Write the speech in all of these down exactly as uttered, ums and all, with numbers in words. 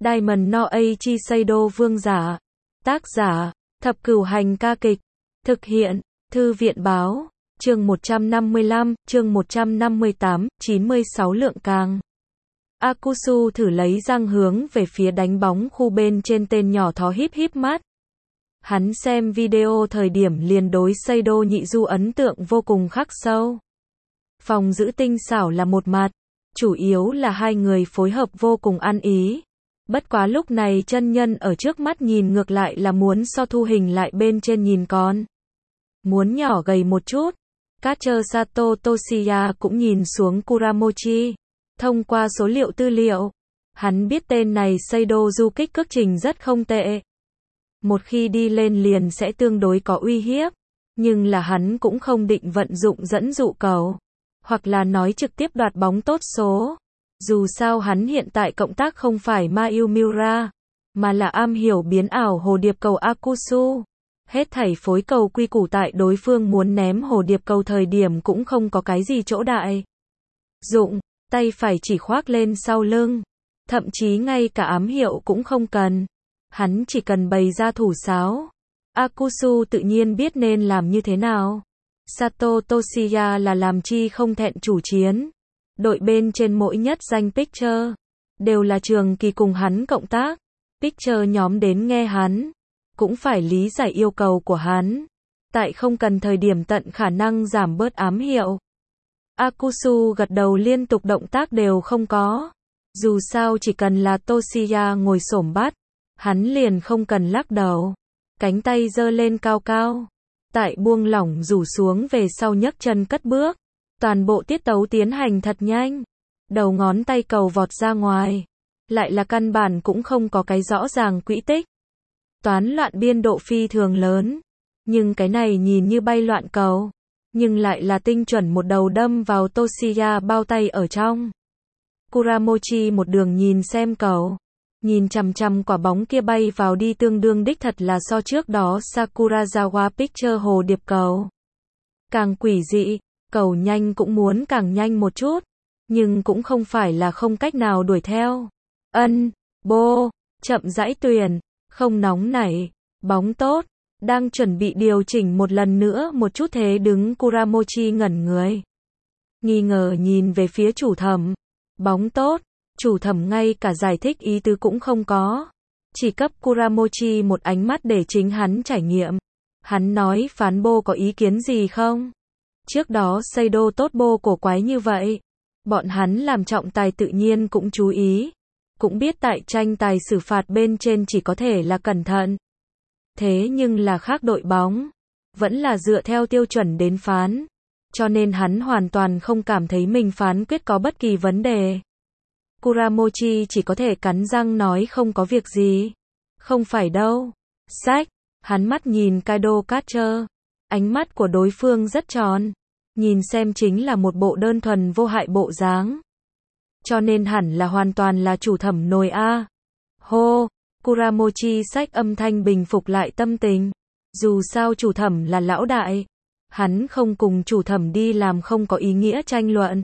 Diamond no Aichi Seido vương giả. Tác giả, Thập Cửu Hành ca kịch. Thực hiện, Thư viện báo. Chương một trăm năm mươi lăm, chương một trăm năm mươi tám, chín mươi sáu lượng càng. Akusu thử lấy răng hướng về phía đánh bóng khu bên trên tên nhỏ thó híp híp mắt. Hắn xem video thời điểm liền đối Seido nhị du ấn tượng vô cùng khắc sâu. Phòng giữ tinh xảo là một mặt, chủ yếu là hai người phối hợp vô cùng ăn ý. Bất quá lúc này chân nhân ở trước mắt nhìn ngược lại là muốn so thu hình lại bên trên nhìn con. Muốn nhỏ gầy một chút. Catcher Sato Toshiya cũng nhìn xuống Kuramochi. Thông qua số liệu tư liệu, hắn biết tên này Seido du kích cước trình rất không tệ. Một khi đi lên liền sẽ tương đối có uy hiếp. Nhưng là hắn cũng không định vận dụng dẫn dụ cầu. Hoặc là nói trực tiếp đoạt bóng tốt số. Dù sao hắn hiện tại cộng tác không phải Mayu Miura, mà là am hiểu biến ảo hồ điệp cầu Akusu. Hết thảy phối cầu quy củ tại đối phương muốn ném hồ điệp cầu thời điểm cũng không có cái gì chỗ đại dụng, tay phải chỉ khoác lên sau lưng. Thậm chí ngay cả ám hiệu cũng không cần. Hắn chỉ cần bày ra thủ sáo. Akusu tự nhiên biết nên làm như thế nào. Sato Toshiya là làm chi không thẹn chủ chiến. Đội bên trên mỗi nhất danh pitcher đều là trường kỳ cùng hắn cộng tác. Pitcher nhóm đến nghe hắn, cũng phải lý giải yêu cầu của hắn. Tại không cần thời điểm tận khả năng giảm bớt ám hiệu. Akusu gật đầu liên tục, động tác đều không có. Dù sao chỉ cần là Toshiya ngồi xổm bắt, hắn liền không cần lắc đầu. Cánh tay giơ lên cao cao. Tại buông lỏng rủ xuống về sau nhấc chân cất bước. Toàn bộ tiết tấu tiến hành thật nhanh. Đầu ngón tay cầu vọt ra ngoài. Lại là căn bản cũng không có cái rõ ràng quỹ tích. Toán loạn biên độ phi thường lớn. Nhưng cái này nhìn như bay loạn cầu. Nhưng lại là tinh chuẩn một đầu đâm vào Toshiya bao tay ở trong. Kuramochi một đường nhìn xem cầu. Nhìn chằm chằm quả bóng kia bay vào đi, tương đương đích thật là so trước đó Sakurazawa Picture hồ điệp cầu. Càng quỷ dị, cầu nhanh cũng muốn càng nhanh một chút. Nhưng cũng không phải là không cách nào đuổi theo. Ân, bô, chậm rãi tuyển, không nóng nảy, bóng tốt. Đang chuẩn bị điều chỉnh một lần nữa một chút thế đứng Kuramochi ngẩn người. Nghi ngờ nhìn về phía chủ thẩm. Bóng tốt. Chủ thẩm ngay cả giải thích ý tứ cũng không có. Chỉ cấp Kuramochi một ánh mắt để chính hắn trải nghiệm. Hắn nói phán bô có ý kiến gì không? Trước đó Seido tốt bô cổ quái như vậy. Bọn hắn làm trọng tài tự nhiên cũng chú ý. Cũng biết tại tranh tài xử phạt bên trên chỉ có thể là cẩn thận. Thế nhưng là khác đội bóng. Vẫn là dựa theo tiêu chuẩn đến phán. Cho nên hắn hoàn toàn không cảm thấy mình phán quyết có bất kỳ vấn đề. Kuramochi chỉ có thể cắn răng nói không có việc gì. Không phải đâu. Sách. Hắn mắt nhìn Kaido Catcher. Ánh mắt của đối phương rất tròn. Nhìn xem chính là một bộ đơn thuần vô hại bộ dáng. Cho nên hẳn là hoàn toàn là chủ thẩm nồi a. Hô. Kuramochi sách âm thanh bình phục lại tâm tình. Dù sao chủ thẩm là lão đại. Hắn không cùng chủ thẩm đi làm không có ý nghĩa tranh luận.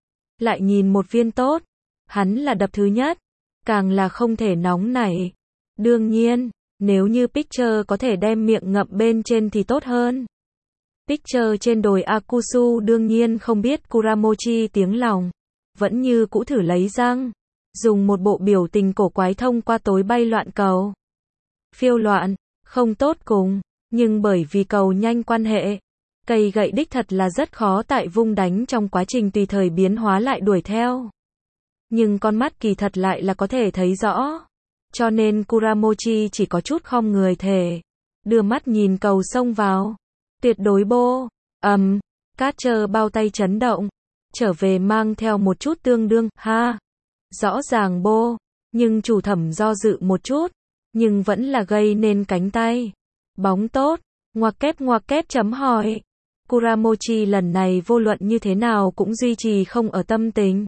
Lại nhìn một viên tốt. Hắn là đập thứ nhất. Càng là không thể nóng nảy. Đương nhiên, nếu như Picture có thể đem miệng ngậm bên trên thì tốt hơn. Picture trên đồi Akusu đương nhiên không biết Kuramochi tiếng lòng. Vẫn như cũ thử lấy răng. Dùng một bộ biểu tình cổ quái thông qua tối bay loạn cầu. Phiêu loạn, không tốt cùng. Nhưng bởi vì cầu nhanh quan hệ. Cây gậy đích thật là rất khó tại vung đánh trong quá trình tùy thời biến hóa lại đuổi theo. Nhưng con mắt kỳ thật lại là có thể thấy rõ. Cho nên Kuramochi chỉ có chút khom người thể. Đưa mắt nhìn cầu xông vào. Tuyệt đối bô. Ầm. Um, Catcher bao tay chấn động. Trở về mang theo một chút tương đương. Ha. Rõ ràng bô. Nhưng chủ thẩm do dự một chút. Nhưng vẫn là gây nên cánh tay. Bóng tốt. Ngoặc kép ngoặc kép chấm hỏi. Kuramochi lần này vô luận như thế nào cũng duy trì không ở tâm tình.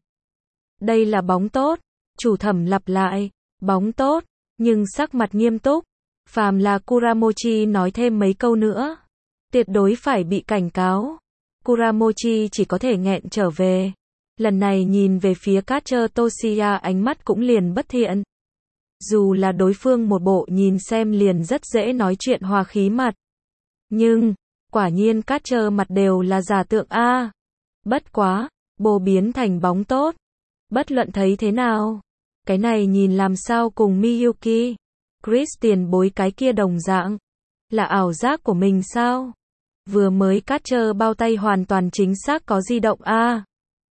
Đây là bóng tốt. Chủ thẩm lặp lại. Bóng tốt. Nhưng sắc mặt nghiêm túc. Phàm là Kuramochi nói thêm mấy câu nữa. Tuyệt đối phải bị cảnh cáo. Kuramochi chỉ có thể nghẹn trở về. Lần này nhìn về phía Catcher Toshiya ánh mắt cũng liền bất thiện. Dù là đối phương một bộ nhìn xem liền rất dễ nói chuyện hòa khí mặt. Nhưng, quả nhiên Catcher mặt đều là giả tượng a. Bất quá, Bồ biến thành bóng tốt. Bất luận thấy thế nào, cái này nhìn làm sao cùng Miyuki, Chris tiền bối cái kia đồng dạng. Là ảo giác của mình sao? Vừa mới Catcher bao tay hoàn toàn chính xác có di động a.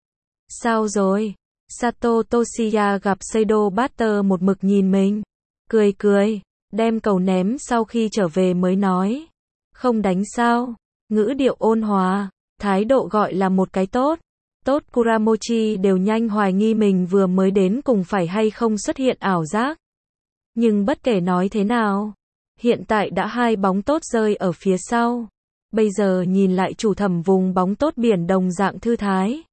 Sao rồi? Sato Toshiya gặp Seido Butter một mực nhìn mình. Cười cười, đem cầu ném sau khi trở về mới nói. Không đánh sao? Ngữ điệu ôn hòa, thái độ gọi là một cái tốt. Tốt Kuramochi đều nhanh hoài nghi mình vừa mới đến cùng phải hay không xuất hiện ảo giác. Nhưng bất kể nói thế nào, hiện tại đã hai bóng tốt rơi ở phía sau. Bây giờ nhìn lại chủ thẩm vùng bóng tốt biển đồng dạng thư thái.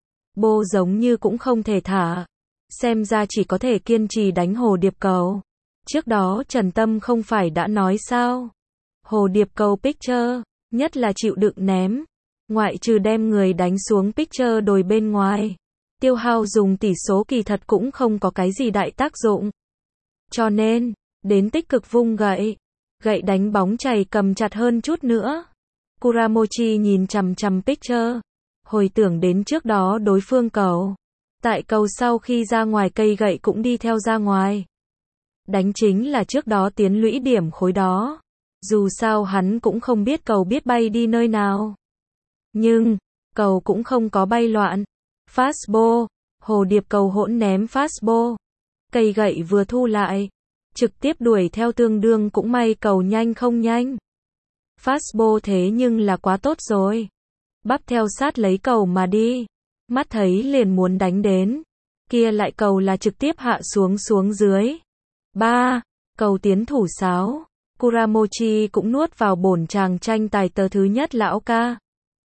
Bô giống như cũng không thể thả. Xem ra chỉ có thể kiên trì đánh hồ điệp cầu. Trước đó Trần Tâm không phải đã nói sao? Hồ điệp cầu pitcher, nhất là chịu đựng ném. Ngoại trừ đem người đánh xuống pitcher đồi bên ngoài. Tiêu hao dùng tỷ số kỳ thật cũng không có cái gì đại tác dụng. Cho nên, đến tích cực vung gậy. Gậy đánh bóng chày cầm chặt hơn chút nữa. Kuramochi nhìn chằm chằm pitcher. Hồi tưởng đến trước đó đối phương cầu. Tại cầu sau khi ra ngoài cây gậy cũng đi theo ra ngoài. Đánh chính là trước đó tiến lũy điểm khối đó. Dù sao hắn cũng không biết cầu biết bay đi nơi nào. Nhưng, cầu cũng không có bay loạn. Fastball, hồ điệp cầu hỗn ném fastball. Cây gậy vừa thu lại. Trực tiếp đuổi theo tương đương cũng may cầu nhanh không nhanh. Fastball thế nhưng là quá tốt rồi. Bắp theo sát lấy cầu mà đi. Mắt thấy liền muốn đánh đến. Kia lại cầu là trực tiếp hạ xuống xuống dưới. ba. Cầu tiến thủ sáo. Kuramochi cũng nuốt vào bổn chàng tranh tài tờ thứ nhất lão ca.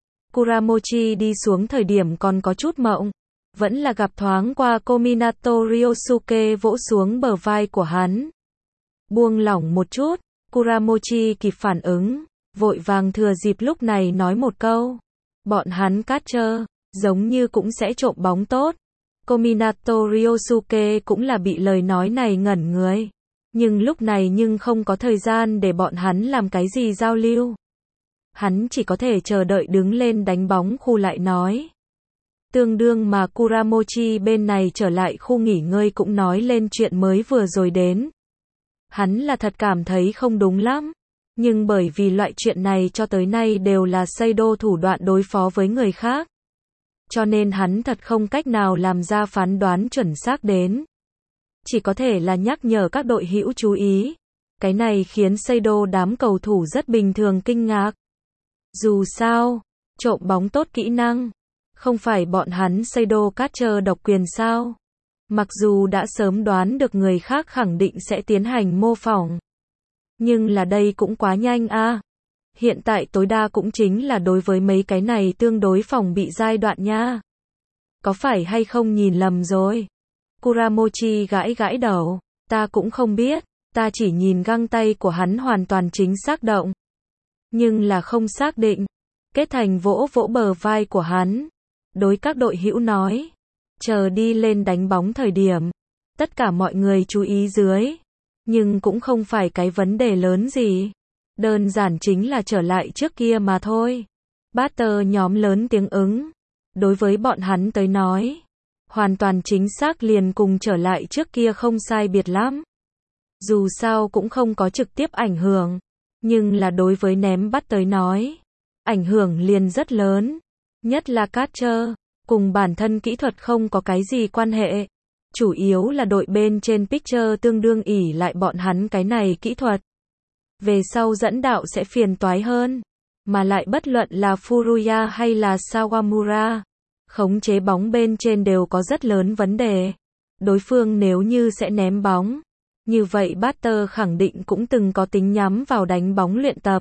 Kuramochi đi xuống thời điểm còn có chút mộng. Vẫn là gặp thoáng qua Kominato Ryosuke vỗ xuống bờ vai của hắn. Buông lỏng một chút. Kuramochi kịp phản ứng. Vội vàng thừa dịp lúc này nói một câu. Bọn hắn Catcher, giống như cũng sẽ trộm bóng tốt. Kominato Ryosuke cũng là bị lời nói này ngẩn người. Nhưng lúc này nhưng không có thời gian để bọn hắn làm cái gì giao lưu. Hắn chỉ có thể chờ đợi đứng lên đánh bóng khu lại nói. Tương đương mà Kuramochi bên này trở lại khu nghỉ ngơi cũng nói lên chuyện mới vừa rồi đến. Hắn là thật cảm thấy không đúng lắm. Nhưng bởi vì loại chuyện này cho tới nay đều là Seido thủ đoạn đối phó với người khác. Cho nên hắn thật không cách nào làm ra phán đoán chuẩn xác đến. Chỉ có thể là nhắc nhở các đội hữu chú ý. Cái này khiến Seido đám cầu thủ rất bình thường kinh ngạc. Dù sao, trộm bóng tốt kỹ năng. Không phải bọn hắn Seido Catcher độc quyền sao? Mặc dù đã sớm đoán được người khác khẳng định sẽ tiến hành mô phỏng. Nhưng là đây cũng quá nhanh a. À. Hiện tại tối đa cũng chính là đối với mấy cái này tương đối phòng bị giai đoạn nha. Có phải hay không nhìn lầm rồi? Kuramochi gãi gãi đầu. Ta cũng không biết. Ta chỉ nhìn găng tay của hắn hoàn toàn chính xác động. Nhưng là không xác định. Kết thành vỗ vỗ bờ vai của hắn. Đối các đội hữu nói. Chờ đi lên đánh bóng thời điểm. Tất cả mọi người chú ý dưới. Nhưng cũng không phải cái vấn đề lớn gì. Đơn giản chính là trở lại trước kia mà thôi. Batter nhóm lớn tiếng ứng. Đối với bọn hắn tới nói. Hoàn toàn chính xác liền cùng trở lại trước kia không sai biệt lắm. Dù sao cũng không có trực tiếp ảnh hưởng. Nhưng là đối với ném bắt tới nói. Ảnh hưởng liền rất lớn. Nhất là Catcher. Cùng bản thân kỹ thuật không có cái gì quan hệ. Chủ yếu là đội bên trên pitcher tương đương ỷ lại bọn hắn cái này kỹ thuật. Về sau dẫn đạo sẽ phiền toái hơn. Mà lại bất luận là Furuya hay là Sawamura. Khống chế bóng bên trên đều có rất lớn vấn đề. Đối phương nếu như sẽ ném bóng. Như vậy batter khẳng định cũng từng có tính nhắm vào đánh bóng luyện tập.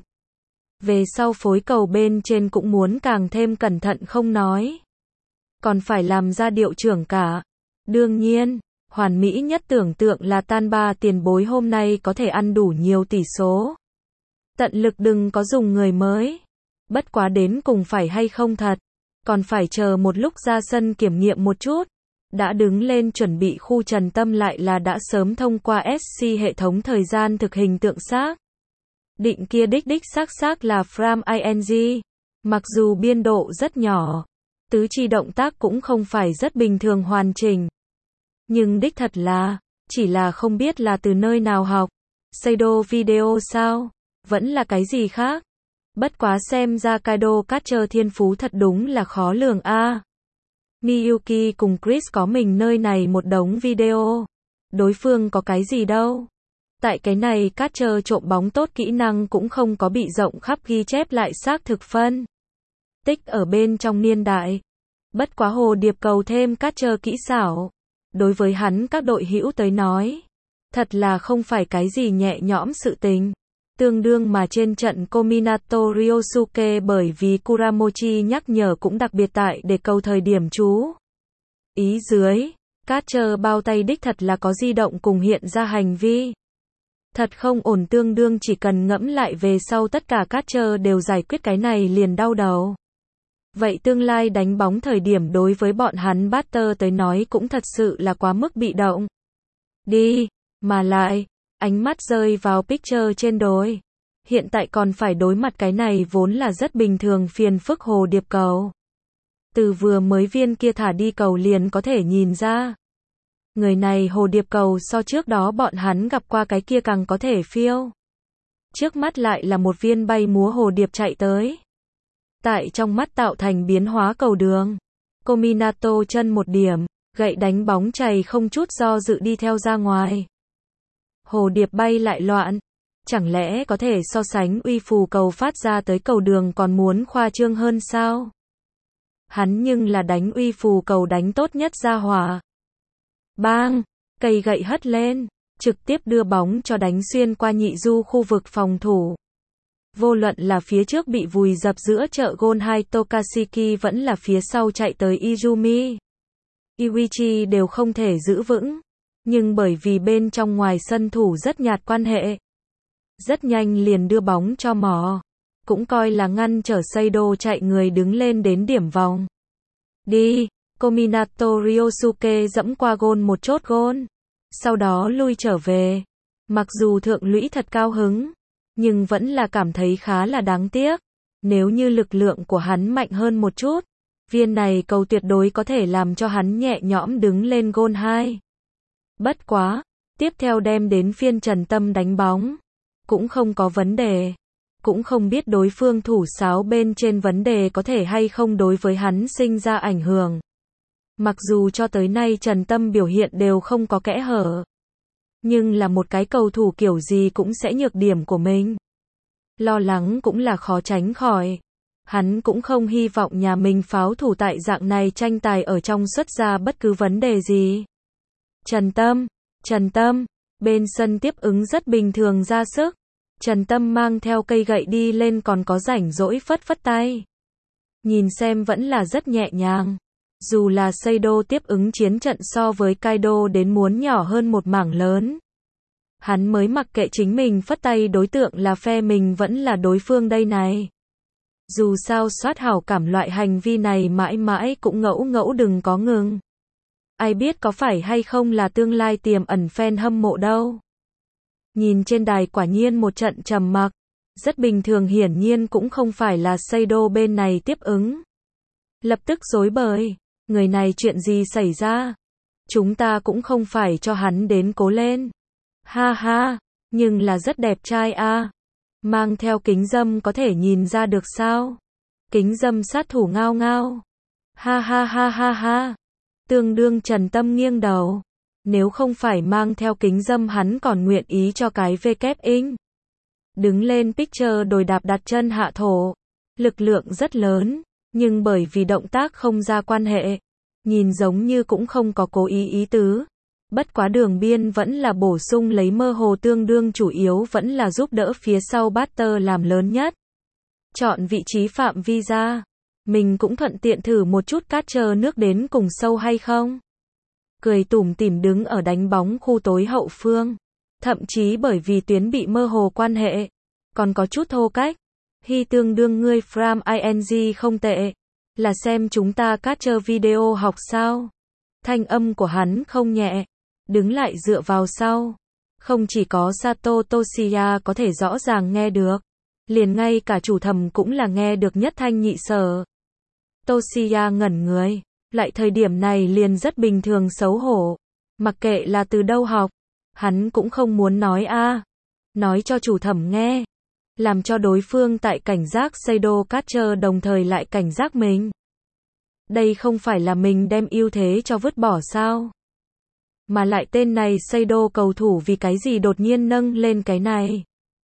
Về sau phối cầu bên trên cũng muốn càng thêm cẩn thận không nói. Còn phải làm ra điệu trưởng cả. Đương nhiên, hoàn mỹ nhất tưởng tượng là tan ba tiền bối hôm nay có thể ăn đủ nhiều tỷ số. Tận lực đừng có dùng người mới. Bất quá đến cùng phải hay không thật. Còn phải chờ một lúc ra sân kiểm nghiệm một chút. Đã đứng lên chuẩn bị khu Trần Tâm lại là đã sớm thông qua ét xê hệ thống thời gian thực hình tượng xác định kia đích đích xác xác là frame ing. Mặc dù biên độ rất nhỏ, tứ chi động tác cũng không phải rất bình thường hoàn chỉnh. Nhưng đích thật là, chỉ là không biết là từ nơi nào học. Shadow video sao? Vẫn là cái gì khác? Bất quá xem ra Kaido Catcher thiên phú thật đúng là khó lường a. À. Miyuki cùng Chris có mình nơi này một đống video. Đối phương có cái gì đâu. Tại cái này Catcher trộm bóng tốt kỹ năng cũng không có bị rộng khắp ghi chép lại xác thực phân tích ở bên trong niên đại. Bất quá hồ điệp cầu thêm Catcher kỹ xảo. Đối với hắn các đội hữu tới nói, thật là không phải cái gì nhẹ nhõm sự tình. Tương đương mà trên trận Kominato Ryosuke bởi vì Kuramochi nhắc nhở cũng đặc biệt tại để cầu thời điểm chú ý dưới, Catcher bao tay đích thật là có di động cùng hiện ra hành vi. Thật không ổn, tương đương chỉ cần ngẫm lại về sau tất cả Catcher đều giải quyết cái này liền đau đầu. Vậy tương lai đánh bóng thời điểm đối với bọn hắn batter tới nói cũng thật sự là quá mức bị động. Đi, mà lại, ánh mắt rơi vào picture trên đồi. Hiện tại còn phải đối mặt cái này vốn là rất bình thường phiền phức hồ điệp cầu. Từ vừa mới viên kia thả đi cầu liền có thể nhìn ra. Người này hồ điệp cầu so trước đó bọn hắn gặp qua cái kia càng có thể phiêu. Trước mắt lại là một viên bay múa hồ điệp chạy tới. Tại trong mắt tạo thành biến hóa cầu đường. Kominato chân một điểm, gậy đánh bóng chày không chút do dự đi theo ra ngoài. Hồ điệp bay lại loạn. Chẳng lẽ có thể so sánh uy phù cầu phát ra tới cầu đường còn muốn khoa trương hơn sao? Hắn nhưng là đánh uy phù cầu đánh tốt nhất ra hỏa. Bang! Cây gậy hất lên, trực tiếp đưa bóng cho đánh xuyên qua nhị du khu vực phòng thủ. Vô luận là phía trước bị vùi dập giữa chợ gôn hai Tokashiki vẫn là phía sau chạy tới Izumi, Iwichi đều không thể giữ vững. Nhưng bởi vì bên trong ngoài sân thủ rất nhạt quan hệ, rất nhanh liền đưa bóng cho mỏ. Cũng coi là ngăn trở Seido chạy người đứng lên đến điểm vòng. Đi, Kominato Ryosuke dẫm qua gôn một chốt gôn. Sau đó lui trở về. Mặc dù thượng lũy thật cao hứng, nhưng vẫn là cảm thấy khá là đáng tiếc. Nếu như lực lượng của hắn mạnh hơn một chút, viên này cầu tuyệt đối có thể làm cho hắn nhẹ nhõm đứng lên gôn hai. Bất quá, tiếp theo đem đến phiên Trần Tâm đánh bóng. Cũng không có vấn đề. Cũng không biết đối phương thủ sáo bên trên vấn đề có thể hay không đối với hắn sinh ra ảnh hưởng. Mặc dù cho tới nay Trần Tâm biểu hiện đều không có kẽ hở. Nhưng là một cái cầu thủ kiểu gì cũng sẽ nhược điểm của mình. Lo lắng cũng là khó tránh khỏi. Hắn cũng không hy vọng nhà mình pháo thủ tại dạng này tranh tài ở trong xuất ra bất cứ vấn đề gì. Trần Tâm, Trần Tâm, bên sân tiếp ứng rất bình thường ra sức. Trần Tâm mang theo cây gậy đi lên còn có rảnh rỗi phất phất tay. Nhìn xem vẫn là rất nhẹ nhàng. Dù là Seido tiếp ứng chiến trận so với Kaido đến muốn nhỏ hơn một mảng lớn. Hắn mới mặc kệ chính mình phất tay đối tượng là phe mình vẫn là đối phương đây này. Dù sao soát hảo cảm loại hành vi này mãi mãi cũng ngẫu ngẫu đừng có ngừng. Ai biết có phải hay không là tương lai tiềm ẩn fan hâm mộ đâu. Nhìn trên đài quả nhiên một trận trầm mặc. Rất bình thường, hiển nhiên cũng không phải là Seido bên này tiếp ứng. Lập tức rối bời. Người này chuyện gì xảy ra? Chúng ta cũng không phải cho hắn đến cố lên. Ha ha, nhưng là rất đẹp trai a. À. Mang theo kính râm có thể nhìn ra được sao? Kính râm sát thủ ngao ngao. Ha ha ha ha ha. Tương đương Trần Tâm nghiêng đầu. Nếu không phải mang theo kính râm hắn còn nguyện ý cho cái V kép in. Đứng lên picture đồi đạp đặt chân hạ thổ. Lực lượng rất lớn, nhưng bởi vì động tác không ra quan hệ, nhìn giống như cũng không có cố ý ý tứ. Bất quá đường biên vẫn là bổ sung lấy mơ hồ, tương đương chủ yếu vẫn là giúp đỡ phía sau batter làm lớn nhất. Chọn vị trí phạm vi ra. Mình cũng thuận tiện thử một chút catcher nước đến cùng sâu hay không. Cười tủm tỉm đứng ở đánh bóng khu tối hậu phương. Thậm chí bởi vì tuyến bị mơ hồ quan hệ, còn có chút thô cách. Hi tương đương ngươi frame ing không tệ. Là xem chúng ta catcher video học sao? Thanh âm của hắn không nhẹ, đứng lại dựa vào sau. Không chỉ có Sato Toshiya có thể rõ ràng nghe được, liền ngay cả chủ thẩm cũng là nghe được nhất thanh nhị sở. Toshiya ngẩn người, lại thời điểm này liền rất bình thường xấu hổ. Mặc kệ là từ đâu học, hắn cũng không muốn nói a, nói cho chủ thẩm nghe, làm cho đối phương tại cảnh giác Seido Catcher đồng thời lại cảnh giác mình. Đây không phải là mình đem ưu thế cho vứt bỏ sao? Mà lại tên này Seido cầu thủ vì cái gì đột nhiên nâng lên cái này?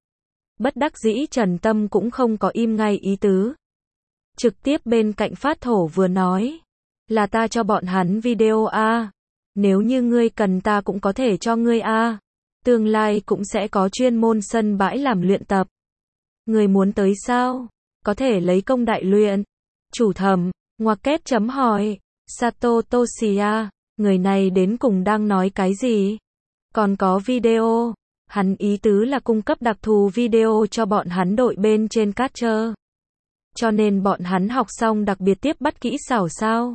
Bất đắc dĩ Trần Tâm cũng không có im ngay ý tứ. Trực tiếp bên cạnh phát thổ vừa nói, là ta cho bọn hắn video a, nếu như ngươi cần ta cũng có thể cho ngươi a, tương lai cũng sẽ có chuyên môn sân bãi làm luyện tập. Ngươi muốn tới sao? Có thể lấy công đại luyện. Chủ thẩm, ngoặc kép chấm hỏi, Sato Toshiya, người này đến cùng đang nói cái gì? Còn có video, hắn ý tứ là cung cấp đặc thù video cho bọn hắn đội bên trên Catcher. Cho nên bọn hắn học xong đặc biệt tiếp bắt kỹ xảo sao?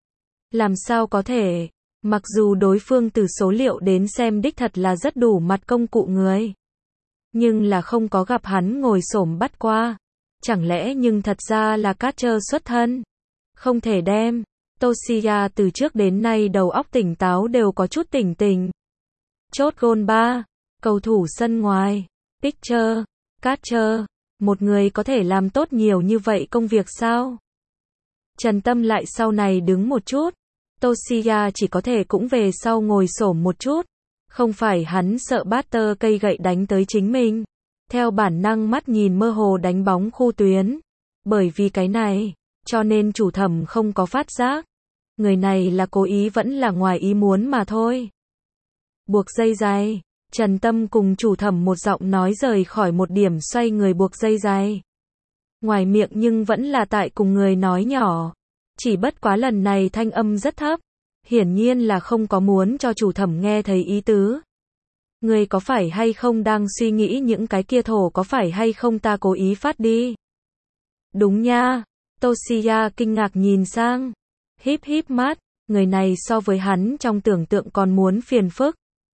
Làm sao có thể? Mặc dù đối phương từ số liệu đến xem đích thật là rất đủ mặt công cụ người. Nhưng là không có gặp hắn ngồi xổm bắt qua. Chẳng lẽ nhưng thật ra là Catcher xuất thân? Không thể đem. Toshiya từ trước đến nay đầu óc tỉnh táo đều có chút tỉnh tỉnh. Chốt gôn ba. Cầu thủ sân ngoài. Pitcher. Catcher. Một người có thể làm tốt nhiều như vậy công việc sao? Trần Tâm lại sau này đứng một chút. Toshiya chỉ có thể cũng về sau ngồi xổm một chút. Không phải hắn sợ batter cây gậy đánh tới chính mình. Theo bản năng mắt nhìn mơ hồ đánh bóng khu tuyến. Bởi vì cái này, cho nên chủ thẩm không có phát giác. Người này là cố ý vẫn là ngoài ý muốn mà thôi. Buộc dây giày. Trần Tâm cùng chủ thẩm một giọng nói rời khỏi một điểm xoay người buộc dây giày. Ngoài miệng nhưng vẫn là tại cùng người nói nhỏ. Chỉ bất quá lần này thanh âm rất thấp. Hiển nhiên là không có muốn cho chủ thẩm nghe thấy ý tứ. Người có phải hay không đang suy nghĩ những cái kia thổ có phải hay không ta cố ý phát đi? Đúng nha. Toshiya kinh ngạc nhìn sang. Híp híp mắt. Người này so với hắn trong tưởng tượng còn muốn phiền phức.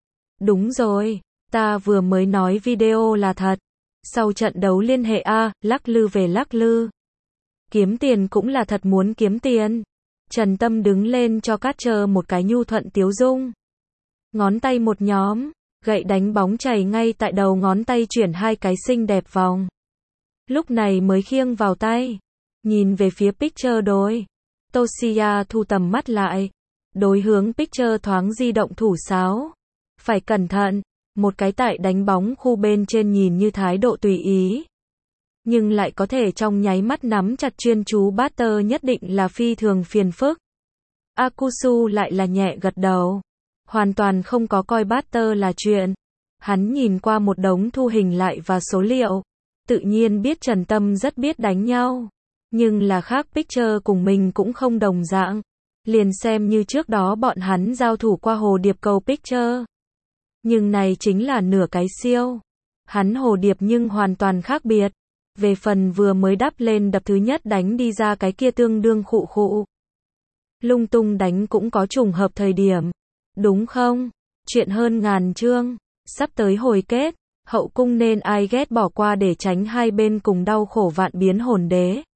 Đúng rồi. Ta vừa mới nói video là thật. Sau trận đấu liên hệ A, lắc lư về lắc lư. Kiếm tiền cũng là thật muốn kiếm tiền. Trần Tâm đứng lên cho Catcher một cái nhu thuận tiếu dung. Ngón tay một nhóm, gậy đánh bóng chảy ngay tại đầu ngón tay chuyển hai cái xinh đẹp vòng. Lúc này mới khiêng vào tay. Nhìn về phía Pitcher đối. Toshiya thu tầm mắt lại. Đối hướng Pitcher thoáng di động thủ sáo. Phải cẩn thận. Một cái tại đánh bóng khu bên trên nhìn như thái độ tùy ý. Nhưng lại có thể trong nháy mắt nắm chặt chuyên chú batter nhất định là phi thường phiền phức. Akusu lại là nhẹ gật đầu. Hoàn toàn không có coi batter là chuyện. Hắn nhìn qua một đống thu hình lại và số liệu. Tự nhiên biết Trần Tâm rất biết đánh nhau. Nhưng là khác Pitcher cùng mình cũng không đồng dạng. Liền xem như trước đó bọn hắn giao thủ qua hồ điệp cầu Pitcher. Nhưng này chính là nửa cái siêu. Hắn hồ điệp nhưng hoàn toàn khác biệt. Về phần vừa mới đắp lên đập thứ nhất đánh đi ra cái kia tương đương khụ khụ. Lung tung đánh cũng có trùng hợp thời điểm. Đúng không? Chuyện hơn ngàn chương. Sắp tới hồi kết. Hậu cung nên ai ghét bỏ qua để tránh hai bên cùng đau khổ vạn biến hồn đế.